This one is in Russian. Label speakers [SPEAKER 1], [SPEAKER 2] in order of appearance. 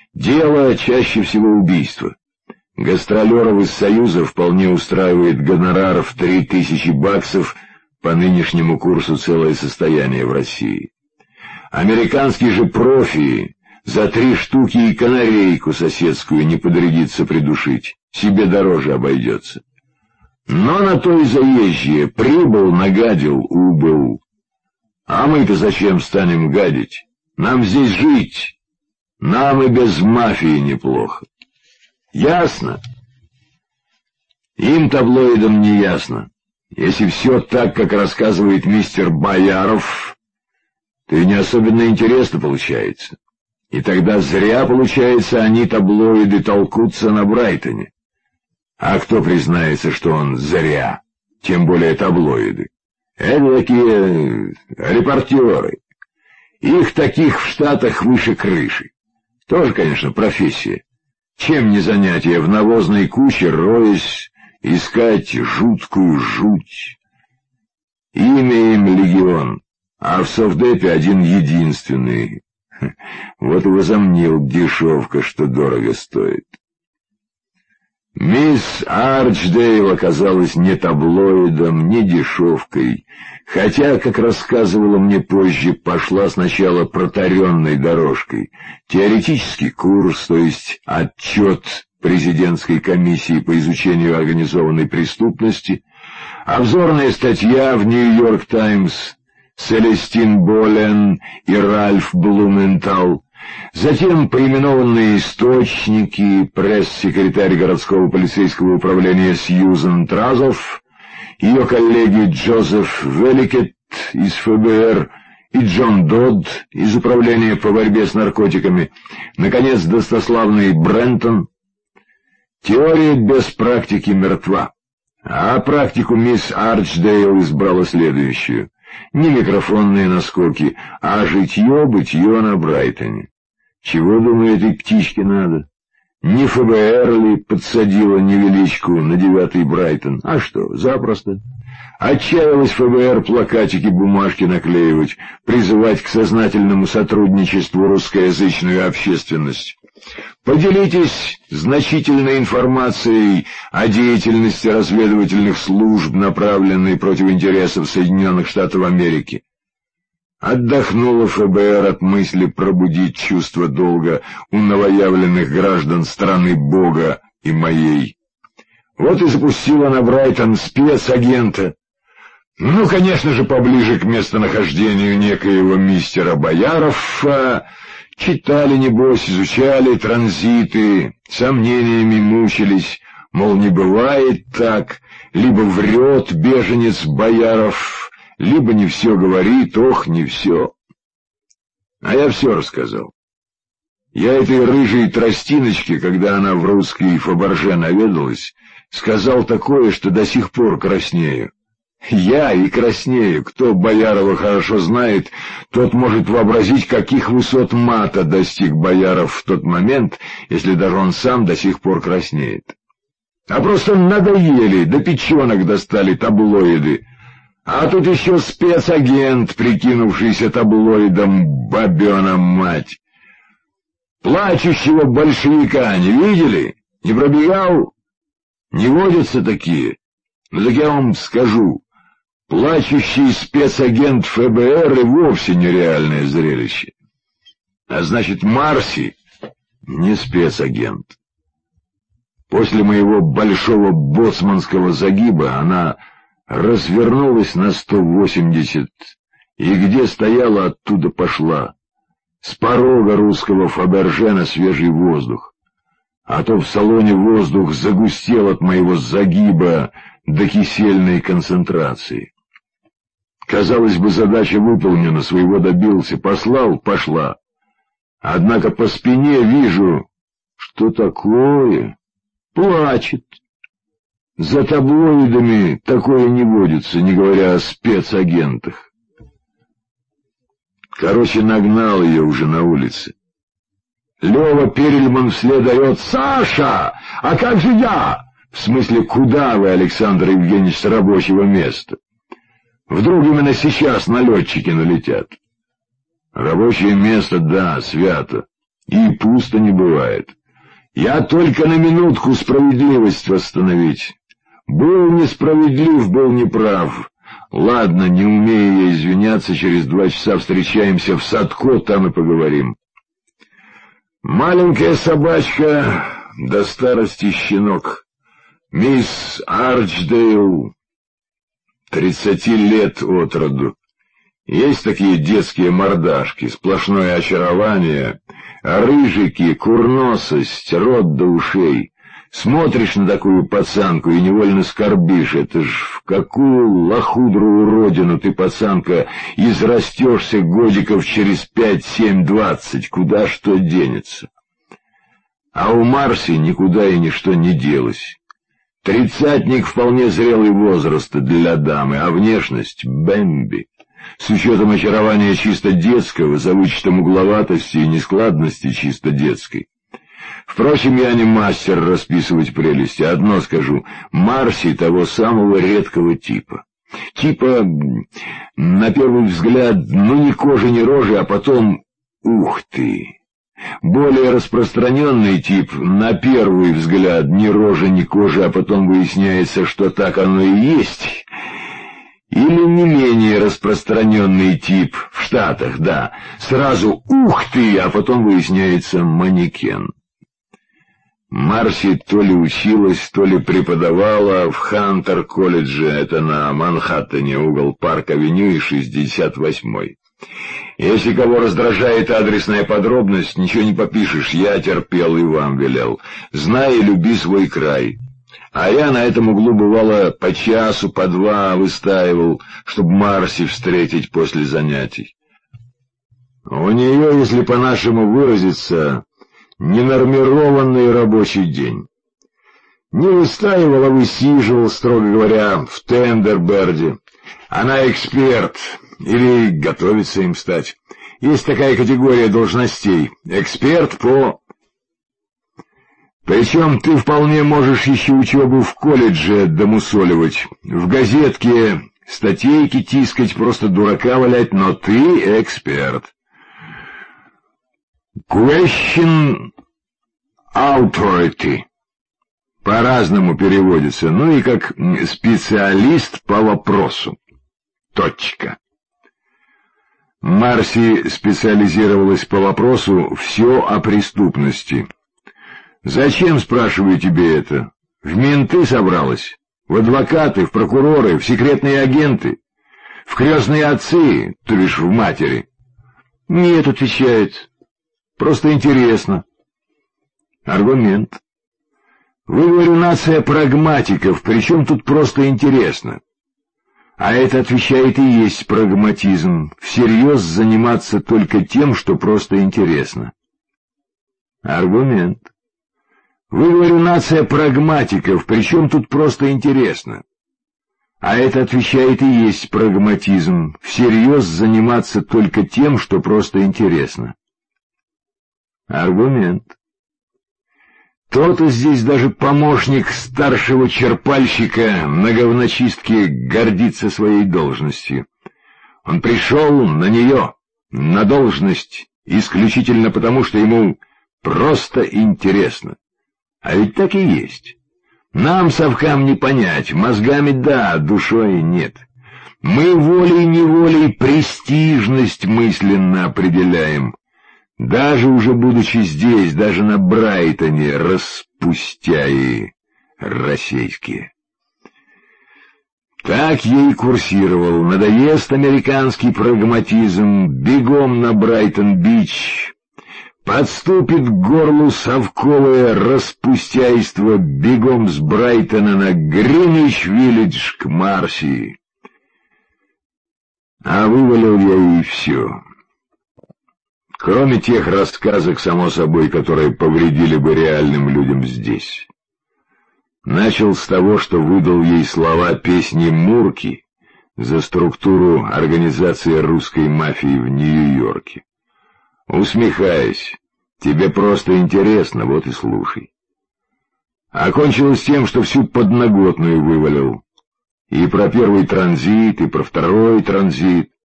[SPEAKER 1] Дело чаще всего убийство. Гастролеров из Союза вполне устраивает гонорар в $3000, по нынешнему курсу целое состояние в России. Американский же профи за 3 штуки и канарейку соседскую не подрядится придушить, себе дороже обойдется. Но на то и заезжие, прибыл, нагадил, убыл. А мы-то зачем станем гадить? Нам здесь жить, нам и без мафии неплохо. Ясно? Им, таблоидам, не ясно. Если все так, как рассказывает мистер Бояров, то и не особенно интересно получается. И тогда зря, получается, они, таблоиды, толкутся на Брайтоне. А кто признается, что он зря? Тем более таблоиды. Это такие репортеры. Их таких в Штатах выше крыши. Тоже, конечно, профессия. Чем не занятие в навозной куче, роясь, искать жуткую жуть. Имя им легион, а в совдепе один единственный. Вот и возомнил дешевка, что дорого стоит. Мисс Арчдейл оказалась не таблоидом, не дешевкой, хотя, как рассказывала мне позже, пошла сначала протаренной дорожкой. Теоретический курс, то есть отчет президентской комиссии по изучению организованной преступности, обзорная статья в «Нью-Йорк Таймс», Селестин Болен и Ральф Блументал, затем поименованные источники, пресс-секретарь городского полицейского управления Сьюзен Тразов, ее коллеги Джозеф Великет из ФБР и Джон Додд из Управления по борьбе с наркотиками, наконец, достославный Брентон. Теория без практики мертва, а практику мисс Арчдейл избрала следующую. Не микрофонные наскоки, а житье-бытье на Брайтоне. Чего, думаю, этой птичке надо? Не ФБР ли подсадила невеличку на 9-й Брайтон? А что, запросто. Отчаялась ФБР плакатики, бумажки наклеивать, призывать к сознательному сотрудничеству русскоязычную общественность. Поделитесь значительной информацией о деятельности разведывательных служб, направленной против интересов Соединенных Штатов Америки. Отдохнула ФБР от мысли пробудить чувство долга у новоявленных граждан страны Бога и моей. Вот и запустила на Брайтон спецагента. Ну, конечно же, поближе к местонахождению некоего мистера Боярова. Читали, небось, изучали транзиты, сомнениями мучились, мол, не бывает так, либо врет беженец Бояров, либо не все говорит, ох, не все. А я все рассказал. Я этой рыжей тростиночке, когда она в русский Фаберже наведалась, сказал такое, что до сих пор краснею. Я и краснею. Кто Боярова хорошо знает, тот может вообразить, каких высот мата достиг Бояров в тот момент, если даже он сам до сих пор краснеет. А просто надоели, до печенок достали таблоиды. А тут еще спецагент, прикинувшийся таблоидом, бабена мать. Плачущего большевика не видели? Не пробегал? Не водятся такие? Ну так я вам скажу. Плачущий спецагент ФБР и вовсе нереальное зрелище. А значит, Марси не спецагент. После моего большого боцманского загиба она развернулась на 180, и где стояла, оттуда пошла. С порога русского Фаберже на свежий воздух. А то в салоне воздух загустел от моего загиба до кисельной концентрации. Казалось бы, задача выполнена, своего добился, послал — пошла. Однако по спине вижу, что такое, плачет. За таблоидами такое не водится, не говоря о спецагентах. Короче, нагнал ее уже на улице. Лёва Перельман вслед орёт: «Саша, а как же я?» В смысле, куда вы, Александр Евгеньевич, с рабочего места? Вдруг именно сейчас налетчики налетят. Рабочее место, да, свято. И пусто не бывает. Я только на минутку справедливость восстановить. Был несправедлив, был неправ. Ладно, не умею я извиняться, через 2 часа встречаемся в Садко, там и поговорим. Маленькая собачка до старости щенок. Мисс Арчдейл, 30 лет от роду. Есть такие детские мордашки, сплошное очарование, рыжики, курносость, рот до ушей. Смотришь на такую пацанку и невольно скорбишь. Это ж в какую лохудрую родину ты, пацанка, израстешься годиков через 5, 7, 20, куда что денется. А у Марси никуда и ничто не делось. 30-ник вполне зрелый возраст для дамы, а внешность — Бэмби. С учетом очарования чисто детского, за вычетом угловатости и нескладности чисто детской. Впрочем, я не мастер расписывать прелести. Одно скажу: Марси того самого редкого типа. Типа, на первый взгляд, ни кожи, ни рожи, а потом — ух ты! Более распространенный тип, на первый взгляд, ни рожи, ни кожи, а потом выясняется, что так оно и есть. Или не менее распространенный тип, в Штатах, да, сразу «ух ты!», а потом выясняется манекен. Марси то ли училась, то ли преподавала в Хантер-колледже, это на Манхэттене, угол Парк-авеню и 68-й. Если кого раздражает адресная подробность, ничего не попишешь, я терпел и вам велел. Знай и люби свой край. А я на этом углу, бывало, по часу, по 2 выстаивал, чтобы Марси встретить после занятий. У нее, если по-нашему выразиться, ненормированный рабочий день. Не выстаивал, а высиживал, строго говоря, в Тендерберде. Она эксперт, или готовится им стать. Есть такая категория должностей. Эксперт по... Причем ты вполне можешь еще учебу в колледже домусоливать, в газетке статейки тискать, просто дурака валять, но ты эксперт. Question authority по-разному переводится, ну и как специалист по вопросу. Точка. Марси специализировалась по вопросу «все о преступности». «Зачем, спрашиваю, тебе это? В менты собралась? В адвокаты, в прокуроры, в секретные агенты? В крестные отцы, то бишь в матери?» «Нет», — отвечает, — «просто интересно». Аргумент. «Вы, говорю, нация прагматиков, причем тут просто интересно?» А это, отвечает, и есть прагматизм, всерьез заниматься только тем, что просто интересно. Аргумент. «Вы, говорю, нация прагматиков, причем тут просто интересно?» А это, отвечает, и есть прагматизм, всерьез заниматься только тем, что просто интересно. Аргумент. То-то здесь даже помощник старшего черпальщика на говночистке гордится своей должностью. Он пришел на нее, на должность, исключительно потому, что ему просто интересно. А ведь так и есть. Нам, совкам, не понять, мозгами да, душой нет. Мы волей-неволей престижность мысленно определяем. Даже уже будучи здесь, даже на Брайтоне, распустяи российские. Так ей курсировал. Надоест американский прагматизм, бегом на Брайтон-Бич. Подступит к горлу совковое распустяйство, бегом с Брайтона на Гринвич-Виллидж к Марси. А вывалил я и все. Кроме тех рассказок, само собой, которые повредили бы реальным людям здесь. Начал с того, что выдал ей слова песни Мурки за структуру организации русской мафии в Нью-Йорке. Усмехаясь, тебе просто интересно, вот и слушай. Окончилось тем, что всю подноготную вывалил. И про первый транзит, и про второй транзит.